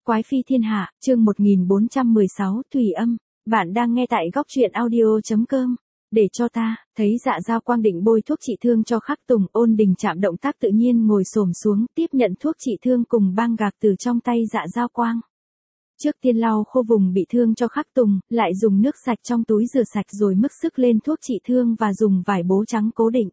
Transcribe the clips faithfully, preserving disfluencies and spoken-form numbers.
Quái phi thiên hạ, chương một nghìn bốn trăm mười sáu, Thủy âm. Bạn đang nghe tại góc truyện audio chấm com. Để cho ta, thấy Dạ Dao Quang định bôi thuốc trị thương cho Khắc Tùng, Ôn Đình Trạm động tác tự nhiên ngồi xổm xuống, tiếp nhận thuốc trị thương cùng băng gạc từ trong tay Dạ Dao Quang. Trước tiên lau khô vùng bị thương cho Khắc Tùng, lại dùng nước sạch trong túi rửa sạch rồi mix sức lên thuốc trị thương và dùng vải bố trắng cố định.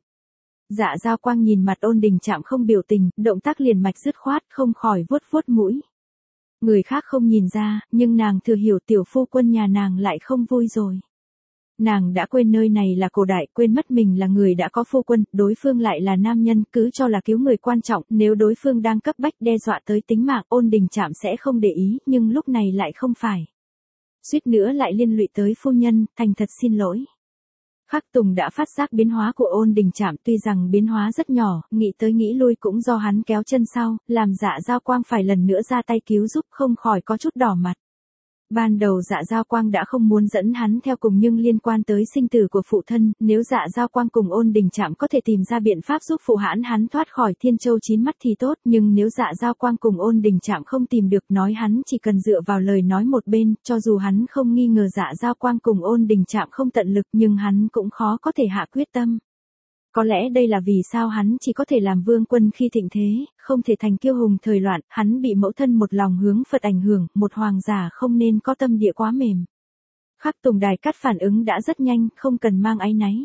Dạ Dao Quang nhìn mặt Ôn Đình Trạm không biểu tình, động tác liền mạch dứt khoát, không khỏi vuốt vuốt mũi. Người khác không nhìn ra, nhưng nàng thừa hiểu tiểu phu quân nhà nàng lại không vui rồi. Nàng đã quên nơi này là cổ đại, quên mất mình là người đã có phu quân, đối phương lại là nam nhân, cứ cho là cứu người quan trọng, nếu đối phương đang cấp bách đe dọa tới tính mạng, Ôn Đình Trạm sẽ không để ý, nhưng lúc này lại không phải. Suýt nữa lại liên lụy tới phu nhân, thành thật xin lỗi. Khắc Tùng đã phát giác biến hóa của Ôn Đình Trạm, tuy rằng biến hóa rất nhỏ, nghĩ tới nghĩ lui cũng do hắn kéo chân sau, làm Dạ Dao Quang phải lần nữa ra tay cứu giúp, không khỏi có chút đỏ mặt. Ban đầu Dạ Dao Quang đã không muốn dẫn hắn theo cùng, nhưng liên quan tới sinh tử của phụ thân, nếu Dạ Dao Quang cùng Ôn Đình Trạm có thể tìm ra biện pháp giúp phụ hãn hắn thoát khỏi Thiên Châu chín mắt thì tốt, nhưng nếu Dạ Dao Quang cùng Ôn Đình Trạm không tìm được, nói hắn chỉ cần dựa vào lời nói một bên, cho dù hắn không nghi ngờ Dạ Dao Quang cùng Ôn Đình Trạm không tận lực, nhưng hắn cũng khó có thể hạ quyết tâm. Có lẽ đây là vì sao hắn chỉ có thể làm vương quân khi thịnh thế, không thể thành kiêu hùng thời loạn, hắn bị mẫu thân một lòng hướng Phật ảnh hưởng, một hoàng giả không nên có tâm địa quá mềm. Khắc Tùng đài cắt phản ứng đã rất nhanh, không cần mang áy náy.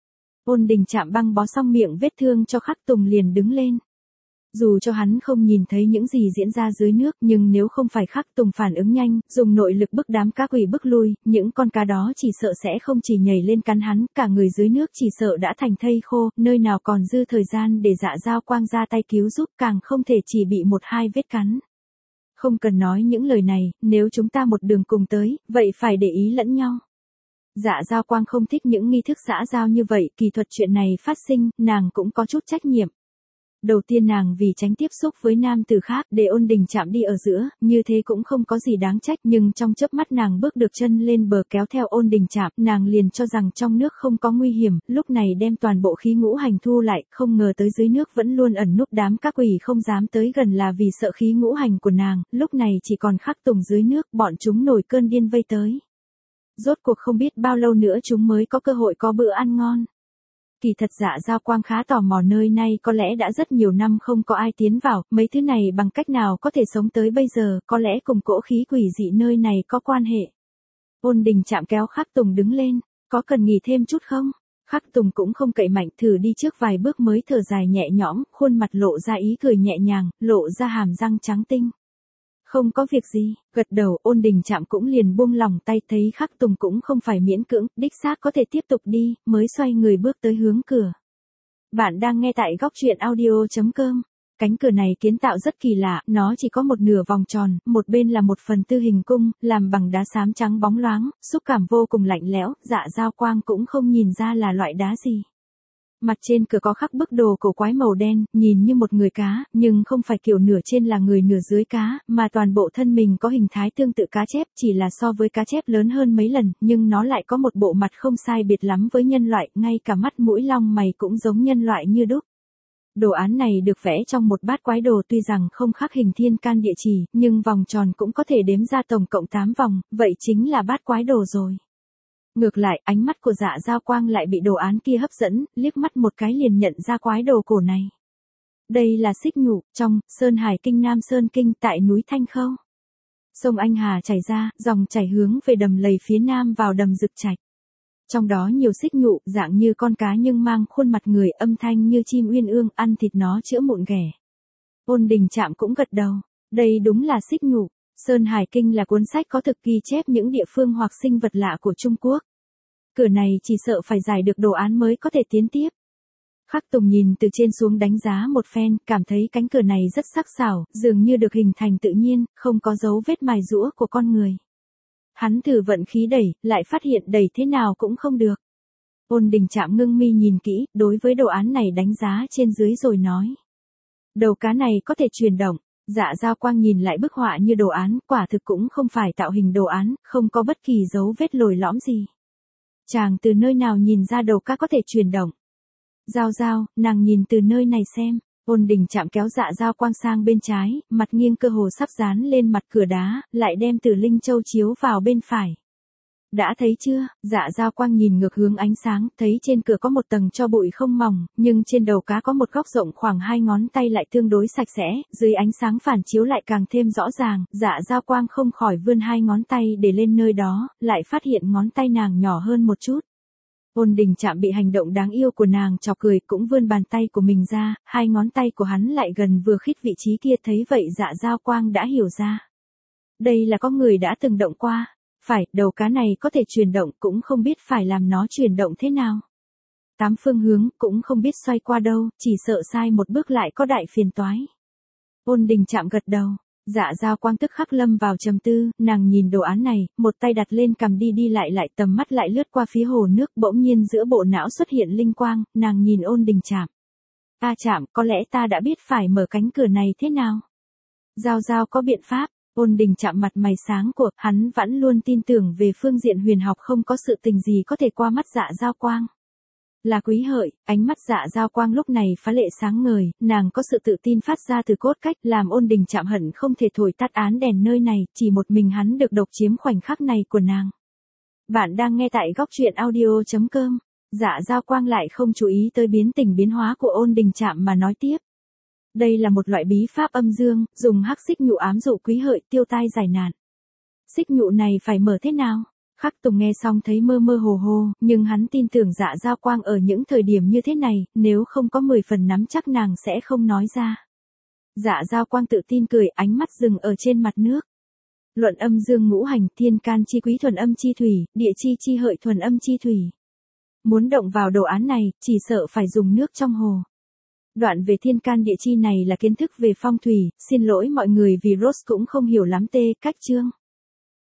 Ôn Đình Trạm băng bó xong miệng vết thương cho Khắc Tùng liền đứng lên. Dù cho hắn không nhìn thấy những gì diễn ra dưới nước, nhưng nếu không phải Khắc Tùng phản ứng nhanh, dùng nội lực bức đám cá quỷ bức lui, những con cá đó chỉ sợ sẽ không chỉ nhảy lên cắn hắn, cả người dưới nước chỉ sợ đã thành thây khô, nơi nào còn dư thời gian để Dạ Dao Quang ra tay cứu giúp, càng không thể chỉ bị một hai vết cắn. Không cần nói những lời này, nếu chúng ta một đường cùng tới, vậy phải để ý lẫn nhau. Dạ Dao Quang không thích những nghi thức xã giao như vậy, kỳ thuật chuyện này phát sinh, nàng cũng có chút trách nhiệm. Đầu tiên nàng vì tránh tiếp xúc với nam tử khác, để Ôn Đình Trạm đi ở giữa, như thế cũng không có gì đáng trách, nhưng trong chớp mắt nàng bước được chân lên bờ kéo theo Ôn Đình Trạm, nàng liền cho rằng trong nước không có nguy hiểm, lúc này đem toàn bộ khí ngũ hành thu lại, không ngờ tới dưới nước vẫn luôn ẩn núp đám các quỷ không dám tới gần là vì sợ khí ngũ hành của nàng, lúc này chỉ còn Khắc Tùng dưới nước, bọn chúng nổi cơn điên vây tới. Rốt cuộc không biết bao lâu nữa chúng mới có cơ hội có bữa ăn ngon. Kỳ thật Dạ Dao Quang khá tò mò nơi này, có lẽ đã rất nhiều năm không có ai tiến vào, mấy thứ này bằng cách nào có thể sống tới bây giờ, có lẽ cùng cỗ khí quỷ dị nơi này có quan hệ. Ôn Đình Trạm kéo Khắc Tùng đứng lên, có cần nghỉ thêm chút không? Khắc Tùng cũng không cậy mạnh, thử đi trước vài bước mới thở dài nhẹ nhõm, khuôn mặt lộ ra ý cười nhẹ nhàng, lộ ra hàm răng trắng tinh. Không có việc gì, gật đầu. Ôn Đình Trạm cũng liền buông lòng tay, thấy Khắc Tùng cũng không phải miễn cưỡng, đích xác có thể tiếp tục đi, mới xoay người bước tới hướng cửa. Bạn đang nghe tại góc truyện audio chấm com. Cánh cửa này kiến tạo rất kỳ lạ, nó chỉ có một nửa vòng tròn, một bên là một phần tư hình cung, làm bằng đá xám trắng bóng loáng, xúc cảm vô cùng lạnh lẽo, Dạ Dao Quang cũng không nhìn ra là loại đá gì. Mặt trên cửa có khắc bức đồ cổ quái màu đen, nhìn như một người cá, nhưng không phải kiểu nửa trên là người nửa dưới cá, mà toàn bộ thân mình có hình thái tương tự cá chép, chỉ là so với cá chép lớn hơn mấy lần, nhưng nó lại có một bộ mặt không sai biệt lắm với nhân loại, ngay cả mắt mũi lông mày cũng giống nhân loại như đúc. Đồ án này được vẽ trong một bát quái đồ, tuy rằng không khắc hình thiên can địa chỉ, nhưng vòng tròn cũng có thể đếm ra tổng cộng tám vòng, vậy chính là bát quái đồ rồi. Ngược lại, ánh mắt của Dạ Dao Quang lại bị đồ án kia hấp dẫn, liếc mắt một cái liền nhận ra quái đồ cổ này. Đây là xích nhụ, trong Sơn Hải Kinh Nam Sơn Kinh tại núi Thanh Khâu. Sông Anh Hà chảy ra, dòng chảy hướng về đầm lầy phía nam vào đầm Dực Trạch. Trong đó nhiều xích nhụ, dạng như con cá nhưng mang khuôn mặt người, âm thanh như chim uyên ương, ăn thịt nó chữa mụn ghẻ. Ôn Đình Trạm cũng gật đầu, đây đúng là xích nhụ. Sơn Hải Kinh là cuốn sách có thực ghi chép những địa phương hoặc sinh vật lạ của Trung Quốc. Cửa này chỉ sợ phải giải được đồ án mới có thể tiến tiếp. Khắc Tùng nhìn từ trên xuống đánh giá một phen, cảm thấy cánh cửa này rất sắc sảo, dường như được hình thành tự nhiên, không có dấu vết mài giũa của con người. Hắn thử vận khí đẩy, lại phát hiện đẩy thế nào cũng không được. Ôn Đình Trạm ngưng mi nhìn kỹ, đối với đồ án này đánh giá trên dưới rồi nói. Đầu cá này có thể chuyển động. Dạ Dao Quang nhìn lại bức họa như đồ án, quả thực cũng không phải tạo hình đồ án, không có bất kỳ dấu vết lồi lõm gì. Chàng từ nơi nào nhìn ra đầu cá có thể chuyển động? Giao Giao, nàng nhìn từ nơi này xem. Ôn Đình Trạm kéo Dạ Giao Quang sang bên trái, mặt nghiêng cơ hồ sắp dán lên mặt cửa đá, lại đem Tử Linh Châu chiếu vào bên phải. Đã thấy chưa? Dạ Giao Quang nhìn ngược hướng ánh sáng, thấy trên cửa có một tầng tro bụi không mỏng, nhưng trên đầu cá có một góc rộng khoảng hai ngón tay lại tương đối sạch sẽ, dưới ánh sáng phản chiếu lại càng thêm rõ ràng, Dạ Giao Quang không khỏi vươn hai ngón tay để lên nơi đó, lại phát hiện ngón tay nàng nhỏ hơn một chút. Ôn Đình Trạm bị hành động đáng yêu của nàng chọc cười, cũng vươn bàn tay của mình ra, hai ngón tay của hắn lại gần vừa khít vị trí kia, thấy vậy Dạ Giao Quang đã hiểu ra. Đây là có người đã từng động qua. Phải, đầu cá này có thể chuyển động, cũng không biết phải làm nó chuyển động thế nào. Tám phương hướng, cũng không biết xoay qua đâu, chỉ sợ sai một bước lại có đại phiền toái. Ôn Đình Trạm gật đầu. Dạ Giao Quang tức khắc lâm vào trầm tư, nàng nhìn đồ án này, một tay đặt lên cằm đi đi lại lại, tầm mắt lại lướt qua phía hồ nước, bỗng nhiên giữa bộ não xuất hiện linh quang, nàng nhìn Ôn Đình Trạm. A Trạm, có lẽ ta đã biết phải mở cánh cửa này thế nào. Giao Giao có biện pháp. Ôn Đình Trạm mặt mày sáng của, hắn vẫn luôn tin tưởng về phương diện huyền học, không có sự tình gì có thể qua mắt Dạ Giao Quang. Là Quý Hợi, ánh mắt Dạ Giao Quang lúc này phá lệ sáng ngời, nàng có sự tự tin phát ra từ cốt cách, làm Ôn Đình Trạm hận không thể thổi tắt án đèn nơi này, chỉ một mình hắn được độc chiếm khoảnh khắc này của nàng. Bạn đang nghe tại góc truyện audio chấm com. Dạ Giao Quang lại không chú ý tới biến tình biến hóa của Ôn Đình Trạm mà nói tiếp. Đây là một loại bí pháp âm dương, dùng hắc xích nhụ ám dụ Quý Hợi tiêu tai giải nạn. Xích nhụ này phải mở thế nào? Khắc Tùng nghe xong thấy mơ mơ hồ hồ, nhưng hắn tin tưởng Dạ Giao Quang ở những thời điểm như thế này, nếu không có mười phần nắm chắc nàng sẽ không nói ra. Dạ Giao Quang tự tin cười, ánh mắt dừng ở trên mặt nước. Luận âm dương ngũ hành, thiên can chi quý thuần âm chi thủy, địa chi chi hợi thuần âm chi thủy. Muốn động vào đồ án này, chỉ sợ phải dùng nước trong hồ. Đoạn về thiên can địa chi này là kiến thức về phong thủy, xin lỗi mọi người vì Rose cũng không hiểu lắm tê cách chương.